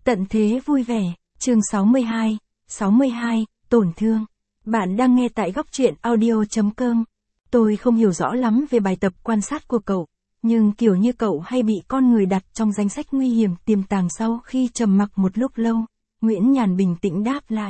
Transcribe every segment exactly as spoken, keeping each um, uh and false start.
Tận thế vui vẻ, chương sáu mươi hai, sáu mươi hai, tổn thương. Bạn đang nghe tại góc truyện audio chấm com. Tôi không hiểu rõ lắm về bài tập quan sát của cậu, nhưng kiểu như cậu hay bị con người đặt trong danh sách nguy hiểm tiềm tàng. Sau khi trầm mặc một lúc lâu, Nguyễn Nhàn bình tĩnh đáp lại.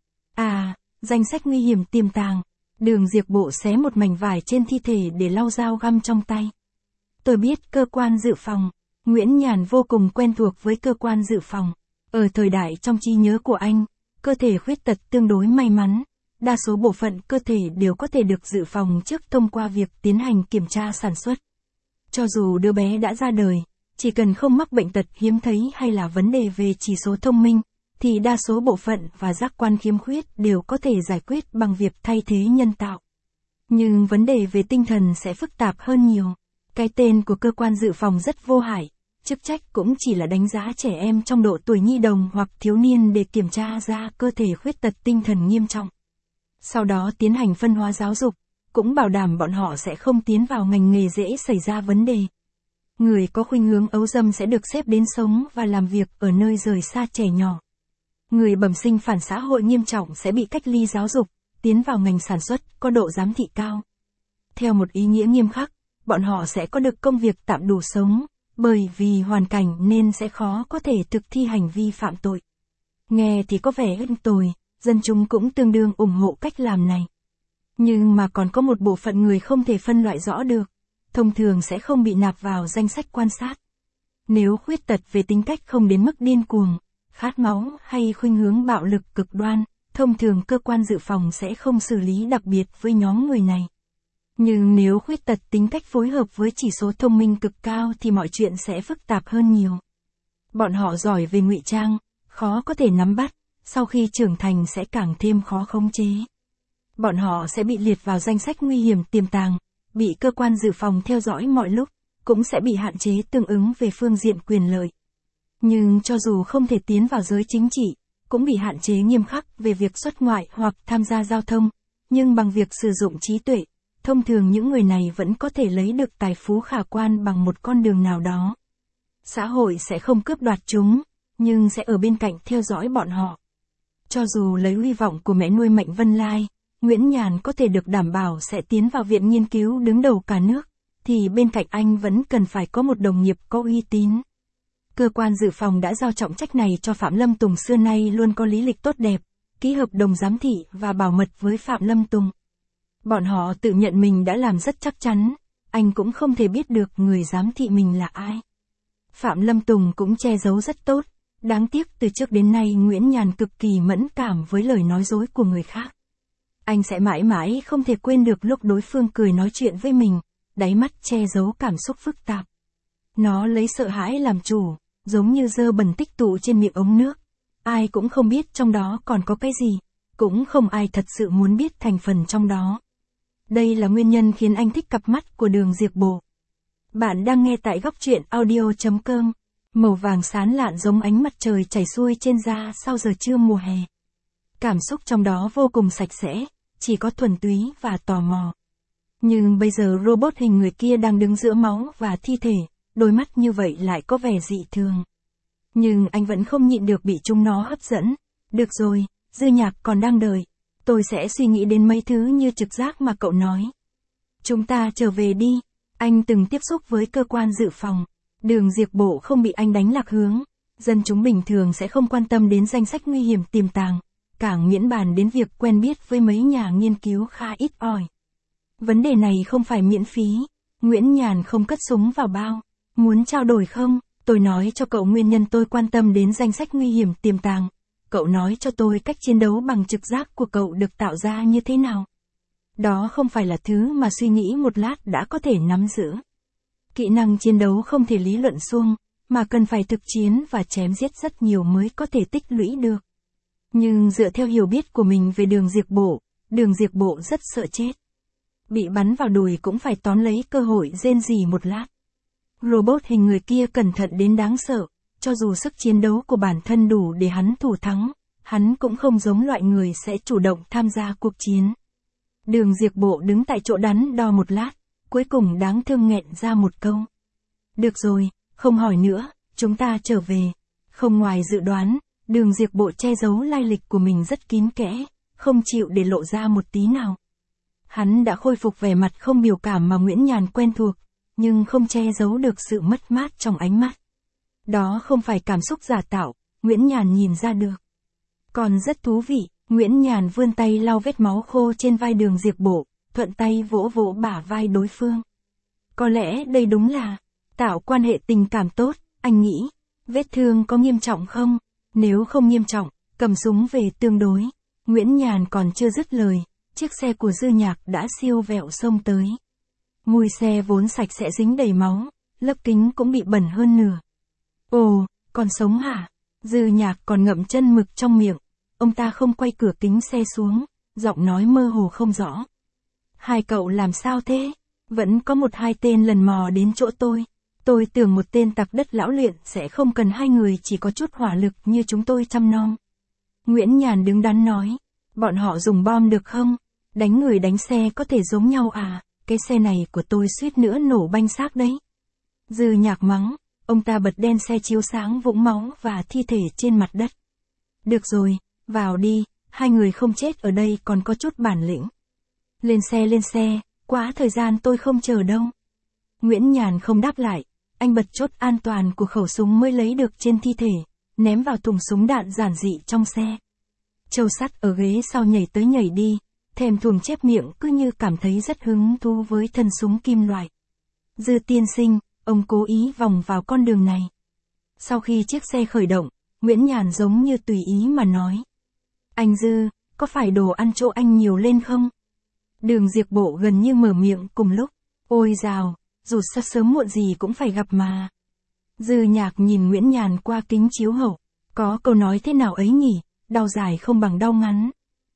À, danh sách nguy hiểm tiềm tàng. Đường Diệp Bộ xé một mảnh vải trên thi thể để lau dao găm trong tay. Tôi biết cơ quan dự phòng. Nguyễn Nhàn vô cùng quen thuộc với cơ quan dự phòng. Ở thời đại trong trí nhớ của anh, cơ thể khuyết tật tương đối may mắn. Đa số bộ phận cơ thể đều có thể được dự phòng trước thông qua việc tiến hành kiểm tra sản xuất. Cho dù đứa bé đã ra đời, chỉ cần không mắc bệnh tật hiếm thấy hay là vấn đề về chỉ số thông minh, thì đa số bộ phận và giác quan khiếm khuyết đều có thể giải quyết bằng việc thay thế nhân tạo. Nhưng vấn đề về tinh thần sẽ phức tạp hơn nhiều. Cái tên của cơ quan dự phòng rất vô hại. Chức trách cũng chỉ là đánh giá trẻ em trong độ tuổi nhi đồng hoặc thiếu niên để kiểm tra ra cơ thể khuyết tật tinh thần nghiêm trọng. Sau đó tiến hành phân hóa giáo dục, cũng bảo đảm bọn họ sẽ không tiến vào ngành nghề dễ xảy ra vấn đề. Người có khuynh hướng ấu dâm sẽ được xếp đến sống và làm việc ở nơi rời xa trẻ nhỏ. Người bẩm sinh phản xã hội nghiêm trọng sẽ bị cách ly giáo dục, tiến vào ngành sản xuất có độ giám thị cao. Theo một ý nghĩa nghiêm khắc, bọn họ sẽ có được công việc tạm đủ sống, bởi vì hoàn cảnh nên sẽ khó có thể thực thi hành vi phạm tội. Nghe thì có vẻ ưng tồi, dân chúng cũng tương đương ủng hộ cách làm này. Nhưng mà còn có một bộ phận người không thể phân loại rõ được, thông thường sẽ không bị nạp vào danh sách quan sát. Nếu khuyết tật về tính cách không đến mức điên cuồng, khát máu hay khuynh hướng bạo lực cực đoan, thông thường cơ quan dự phòng sẽ không xử lý đặc biệt với nhóm người này. Nhưng nếu khuyết tật tính cách phối hợp với chỉ số thông minh cực cao thì mọi chuyện sẽ phức tạp hơn nhiều. Bọn họ giỏi về ngụy trang, khó có thể nắm bắt, sau khi trưởng thành sẽ càng thêm khó khống chế. Bọn họ sẽ bị liệt vào danh sách nguy hiểm tiềm tàng, bị cơ quan dự phòng theo dõi mọi lúc, cũng sẽ bị hạn chế tương ứng về phương diện quyền lợi. Nhưng cho dù không thể tiến vào giới chính trị, cũng bị hạn chế nghiêm khắc về việc xuất ngoại hoặc tham gia giao thông, nhưng bằng việc sử dụng trí tuệ, thông thường những người này vẫn có thể lấy được tài phú khả quan bằng một con đường nào đó. Xã hội sẽ không cướp đoạt chúng, nhưng sẽ ở bên cạnh theo dõi bọn họ. Cho dù lấy hy vọng của mẹ nuôi Mạnh Vân Lai, Nguyễn Nhàn có thể được đảm bảo sẽ tiến vào viện nghiên cứu đứng đầu cả nước, thì bên cạnh anh vẫn cần phải có một đồng nghiệp có uy tín. Cơ quan dự phòng đã giao trọng trách này cho Phạm Lâm Tùng, xưa nay luôn có lý lịch tốt đẹp, ký hợp đồng giám thị và bảo mật với Phạm Lâm Tùng. Bọn họ tự nhận mình đã làm rất chắc chắn, anh cũng không thể biết được người giám thị mình là ai. Phạm Lâm Tùng cũng che giấu rất tốt, đáng tiếc từ trước đến nay Nguyễn Nhàn cực kỳ mẫn cảm với lời nói dối của người khác. Anh sẽ mãi mãi không thể quên được lúc đối phương cười nói chuyện với mình, đáy mắt che giấu cảm xúc phức tạp. Nó lấy sợ hãi làm chủ, giống như dơ bẩn tích tụ trên miệng ống nước. Ai cũng không biết trong đó còn có cái gì, cũng không ai thật sự muốn biết thành phần trong đó. Đây là nguyên nhân khiến anh thích cặp mắt của Đường Diệp Bộ. Bạn đang nghe tại góc truyện audio chấm com. Màu vàng sáng lạn giống ánh mặt trời chảy xuôi trên da sau giờ trưa mùa hè. Cảm xúc trong đó vô cùng sạch sẽ, chỉ có thuần túy và tò mò. Nhưng bây giờ robot hình người kia đang đứng giữa máu và thi thể, đôi mắt như vậy lại có vẻ dị thường. Nhưng anh vẫn không nhịn được bị chúng nó hấp dẫn. Được rồi, Dư Nhạc còn đang đợi. Tôi sẽ suy nghĩ đến mấy thứ như trực giác mà cậu nói. Chúng ta trở về đi. Anh từng tiếp xúc với cơ quan dự phòng. Đường Diệp Bộ không bị anh đánh lạc hướng. Dân chúng bình thường sẽ không quan tâm đến danh sách nguy hiểm tiềm tàng, càng miễn bàn đến việc quen biết với mấy nhà nghiên cứu khá ít ỏi. Vấn đề này không phải miễn phí. Nguyễn Nhàn không cất súng vào bao. Muốn trao đổi không? Tôi nói cho cậu nguyên nhân tôi quan tâm đến danh sách nguy hiểm tiềm tàng. Cậu nói cho tôi cách chiến đấu bằng trực giác của cậu được tạo ra như thế nào. Đó không phải là thứ mà suy nghĩ một lát đã có thể nắm giữ. Kỹ năng chiến đấu không thể lý luận suông, mà cần phải thực chiến và chém giết rất nhiều mới có thể tích lũy được. Nhưng dựa theo hiểu biết của mình về Đường Diệp Bộ, Đường Diệp Bộ rất sợ chết. Bị bắn vào đùi cũng phải tóm lấy cơ hội rên rỉ một lát. Robot hình người kia cẩn thận đến đáng sợ, cho dù sức chiến đấu của bản thân đủ để hắn thủ thắng, hắn cũng không giống loại người sẽ chủ động tham gia cuộc chiến. Đường Diệp Bộ đứng tại chỗ đắn đo một lát, cuối cùng đáng thương nghẹn ra một câu. Được rồi, không hỏi nữa, chúng ta trở về. Không ngoài dự đoán, Đường Diệp Bộ che giấu lai lịch của mình rất kín kẽ, không chịu để lộ ra một tí nào. Hắn đã khôi phục vẻ mặt không biểu cảm mà Nguyễn Nhàn quen thuộc, nhưng không che giấu được sự mất mát trong ánh mắt. Đó không phải cảm xúc giả tạo, Nguyễn Nhàn nhìn ra được. Còn rất thú vị, Nguyễn Nhàn vươn tay lau vết máu khô trên vai Đường Diệp Bộ, thuận tay vỗ vỗ bả vai đối phương. Có lẽ đây đúng là tạo quan hệ tình cảm tốt, anh nghĩ. Vết thương có nghiêm trọng không? Nếu không nghiêm trọng, cầm súng về tương đối. Nguyễn Nhàn còn chưa dứt lời, chiếc xe của Dư Nhạc đã siêu vẹo xông tới. Mùi xe vốn sạch sẽ dính đầy máu, lớp kính cũng bị bẩn hơn nửa. Ồ, còn sống hả? Dư Nhạc còn ngậm chân mực trong miệng. Ông ta không quay cửa kính xe xuống, giọng nói mơ hồ không rõ. Hai cậu làm sao thế? Vẫn có một hai tên lần mò đến chỗ tôi. Tôi tưởng một tên tặc đất lão luyện sẽ không cần hai người chỉ có chút hỏa lực như chúng tôi chăm nom. Nguyễn Nhàn đứng đắn nói. Bọn họ dùng bom được không? Đánh người đánh xe có thể giống nhau à? Cái xe này của tôi suýt nữa nổ banh xác đấy. Dư Nhạc mắng. Ông ta bật đèn xe chiếu sáng vũng máu và thi thể trên mặt đất. Được rồi, vào đi, hai người không chết ở đây còn có chút bản lĩnh. Lên xe lên xe, quá thời gian tôi không chờ đâu. Nguyễn Nhàn không đáp lại, anh bật chốt an toàn của khẩu súng mới lấy được trên thi thể, ném vào thùng súng đạn giản dị trong xe. Châu Sắt ở ghế sau nhảy tới nhảy đi, thèm thuồng chép miệng cứ như cảm thấy rất hứng thú với thân súng kim loại. Dư tiên sinh, ông cố ý vòng vào con đường này. Sau khi chiếc xe khởi động, Nguyễn Nhàn giống như tùy ý mà nói. Anh Dư, có phải đồ ăn chỗ anh nhiều lên không? Đường Diệp Bộ gần như mở miệng cùng lúc. Ôi dào, dù sao sớm muộn gì cũng phải gặp mà. Dư Nhạc nhìn Nguyễn Nhàn qua kính chiếu hậu. Có câu nói thế nào ấy nhỉ, đau dài không bằng đau ngắn.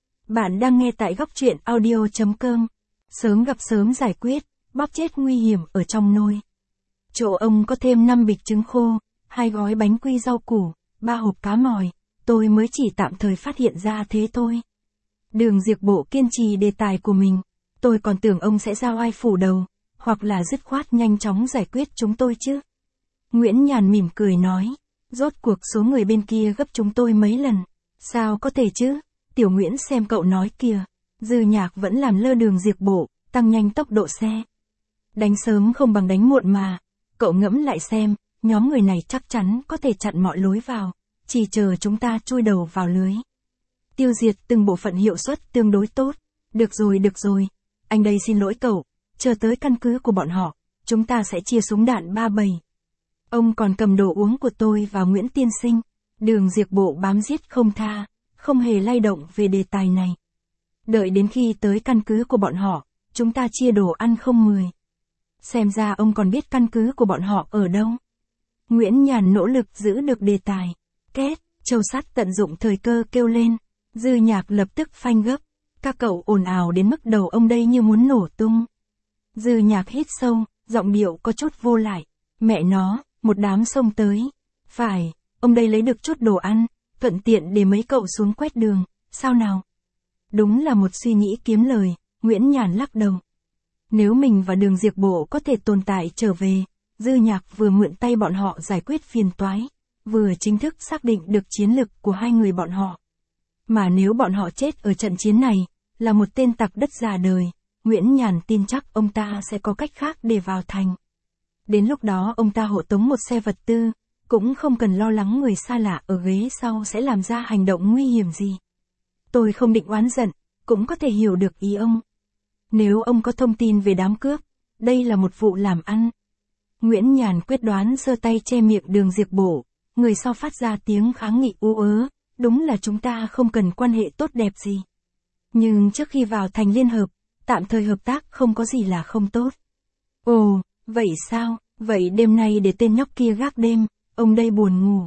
Bạn đang nghe tại góc truyện audio chấm com. Sớm gặp sớm giải quyết, bóp chết nguy hiểm ở trong nôi. Chỗ ông có thêm năm bịch trứng khô, hai gói bánh quy rau củ, ba hộp cá mòi, tôi mới chỉ tạm thời phát hiện ra thế thôi. Đường Diệp Bộ kiên trì đề tài của mình, tôi còn tưởng ông sẽ giao ai phủ đầu, hoặc là dứt khoát nhanh chóng giải quyết chúng tôi chứ. Nguyễn Nhàn mỉm cười nói, rốt cuộc số người bên kia gấp chúng tôi mấy lần, sao có thể chứ, Tiểu Nguyễn xem cậu nói kìa. Dư Nhạc vẫn làm lơ Đường Diệp Bộ, tăng nhanh tốc độ xe. Đánh sớm không bằng đánh muộn mà, cậu ngẫm lại xem, nhóm người này chắc chắn có thể chặn mọi lối vào, chỉ chờ chúng ta chui đầu vào lưới. Tiêu diệt từng bộ phận hiệu suất tương đối tốt. Được rồi được rồi, anh đây xin lỗi cậu, chờ tới căn cứ của bọn họ, chúng ta sẽ chia súng đạn ba bầy. Ông còn cầm đồ uống của tôi và Nguyễn tiên sinh. Đường Diệp Bộ bám giết không tha, không hề lay động về đề tài này. Đợi đến khi tới căn cứ của bọn họ, chúng ta chia đồ ăn không mười. Xem ra ông còn biết căn cứ của bọn họ ở đâu. Nguyễn Nhàn nỗ lực giữ được đề tài. Két, Châu Sắt tận dụng thời cơ kêu lên. Dư Nhạc lập tức phanh gấp. Các cậu ồn ào đến mức đầu ông đây như muốn nổ tung. Dư Nhạc hít sâu, giọng điệu có chút vô lại. Mẹ nó, một đám xông tới. Phải, ông đây lấy được chút đồ ăn, thuận tiện để mấy cậu xuống quét đường, sao nào? Đúng là một suy nghĩ kiếm lời, Nguyễn Nhàn lắc đầu. Nếu mình và Đường Diệp Bộ có thể tồn tại trở về, Dư Nhạc vừa mượn tay bọn họ giải quyết phiền toái, vừa chính thức xác định được chiến lực của hai người bọn họ. Mà nếu bọn họ chết ở trận chiến này, là một tên tặc đất già đời, Nguyễn Nhàn tin chắc ông ta sẽ có cách khác để vào thành. Đến lúc đó ông ta hộ tống một xe vật tư, cũng không cần lo lắng người xa lạ ở ghế sau sẽ làm ra hành động nguy hiểm gì. Tôi không định oán giận, cũng có thể hiểu được ý ông. Nếu ông có thông tin về đám cướp, đây là một vụ làm ăn. Nguyễn Nhàn quyết đoán giơ tay che miệng Đường Diệp Bộ, người sau phát ra tiếng kháng nghị ú ớ, đúng là chúng ta không cần quan hệ tốt đẹp gì. Nhưng trước khi vào thành liên hợp, tạm thời hợp tác không có gì là không tốt. Ồ, vậy sao, vậy đêm nay để tên nhóc kia gác đêm, ông đây buồn ngủ.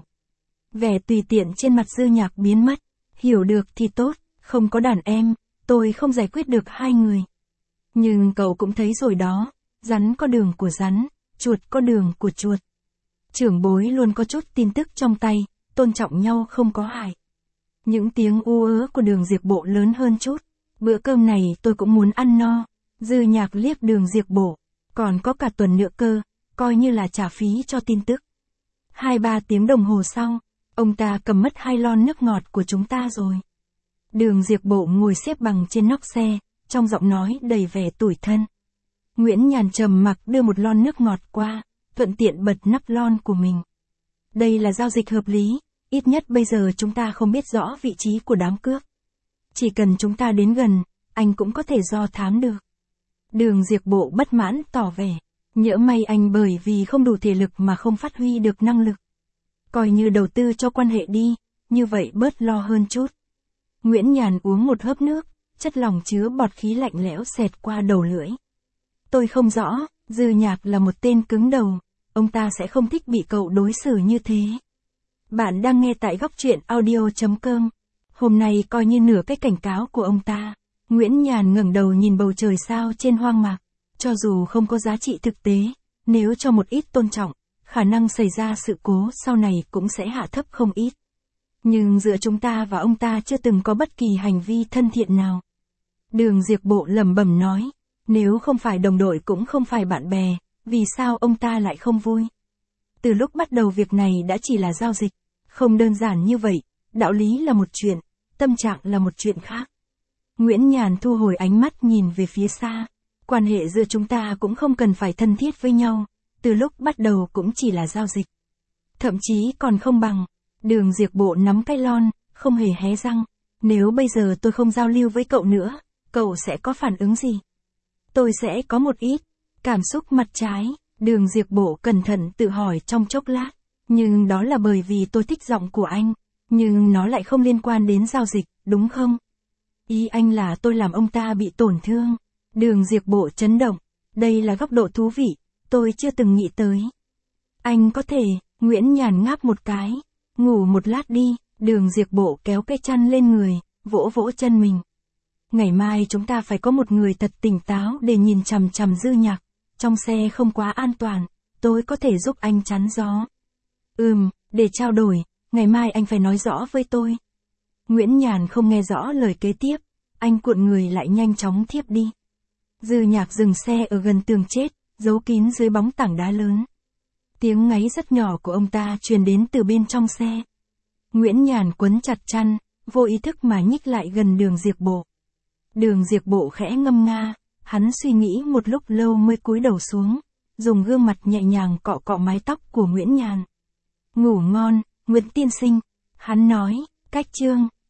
Vẻ tùy tiện trên mặt Dư Nhạc biến mất, hiểu được thì tốt, không có đàn em, tôi không giải quyết được hai người. Nhưng cậu cũng thấy rồi đó, rắn có đường của rắn, chuột có đường của chuột. Trưởng bối luôn có chút tin tức trong tay, tôn trọng nhau không có hại. Những tiếng u ớ của Đường Diệp Bộ lớn hơn chút. Bữa cơm này tôi cũng muốn ăn no. Dư Nhạc liếc Đường Diệp Bộ. Còn có cả tuần nữa cơ, coi như là trả phí cho tin tức. Hai ba tiếng đồng hồ sau, Ông ta cầm mất hai lon nước ngọt của chúng ta rồi. Đường Diệp Bộ ngồi xếp bằng trên nóc xe, trong giọng nói đầy vẻ tủi thân. Nguyễn Nhàn trầm mặc đưa một lon nước ngọt qua, thuận tiện bật nắp lon của mình. Đây là giao dịch hợp lý, ít nhất bây giờ chúng ta không biết rõ vị trí của đám cướp. Chỉ cần chúng ta đến gần, anh cũng có thể do thám được. Đường Diệp Bộ bất mãn tỏ vẻ, nhỡ may anh bởi vì không đủ thể lực mà không phát huy được năng lực. Coi như đầu tư cho quan hệ đi, như vậy bớt lo hơn chút. Nguyễn Nhàn uống một hớp nước, chất lỏng chứa bọt khí lạnh lẽo xẹt qua đầu lưỡi. Tôi không rõ, Dư Nhạc là một tên cứng đầu, ông ta sẽ không thích bị cậu đối xử như thế. Bạn đang nghe tại góc truyện audio chấm com. Hôm nay coi như nửa cái cảnh cáo của ông ta. Nguyễn Nhàn ngẩng đầu nhìn bầu trời sao trên hoang mạc. Cho dù không có giá trị thực tế, nếu cho một ít tôn trọng, khả năng xảy ra sự cố sau này cũng sẽ hạ thấp không ít. Nhưng giữa chúng ta và ông ta chưa từng có bất kỳ hành vi thân thiện nào. Đường Diệp Bộ lẩm bẩm nói, nếu không phải đồng đội cũng không phải bạn bè, vì sao ông ta lại không vui? Từ lúc bắt đầu việc này đã chỉ là giao dịch, không đơn giản như vậy, đạo lý là một chuyện, tâm trạng là một chuyện khác. Nguyễn Nhàn thu hồi ánh mắt nhìn về phía xa, quan hệ giữa chúng ta cũng không cần phải thân thiết với nhau, từ lúc bắt đầu cũng chỉ là giao dịch. Thậm chí còn không bằng. Đường Diệp Bộ nắm cái lon, không hề hé răng. Nếu bây giờ tôi không giao lưu với cậu nữa, cậu sẽ có phản ứng gì? Tôi sẽ có một ít cảm xúc mặt trái. Đường Diệp Bộ cẩn thận tự hỏi trong chốc lát. Nhưng đó là bởi vì tôi thích giọng của anh. Nhưng nó lại không liên quan đến giao dịch, đúng không? Ý anh là tôi làm ông ta bị tổn thương. Đường Diệp Bộ chấn động. Đây là góc độ thú vị, tôi chưa từng nghĩ tới. Anh có thể, Nguyễn Nhàn ngáp một cái. Ngủ một lát đi, Đường Diệp Bộ kéo cái chăn lên người, vỗ vỗ chân mình. Ngày mai chúng ta phải có một người thật tỉnh táo để nhìn chằm chằm Dư Nhạc. Trong xe không quá an toàn, tôi có thể giúp anh chắn gió. Ừm, để trao đổi, ngày mai anh phải nói rõ với tôi. Nguyễn Nhàn không nghe rõ lời kế tiếp, anh cuộn người lại nhanh chóng thiếp đi. Dư Nhạc dừng xe ở gần tường chết, giấu kín dưới bóng tảng đá lớn. Tiếng ngáy rất nhỏ của ông ta truyền đến từ bên trong xe. Nguyễn Nhàn quấn chặt chăn, vô ý thức mà nhích lại gần Đường Diệp Bộ. Đường Diệp Bộ khẽ ngâm nga, hắn suy nghĩ một lúc lâu mới cúi đầu xuống, dùng gương mặt nhẹ nhàng cọ cọ mái tóc của Nguyễn Nhàn. Ngủ ngon, Nguyễn tiên sinh, hắn nói, cách chương,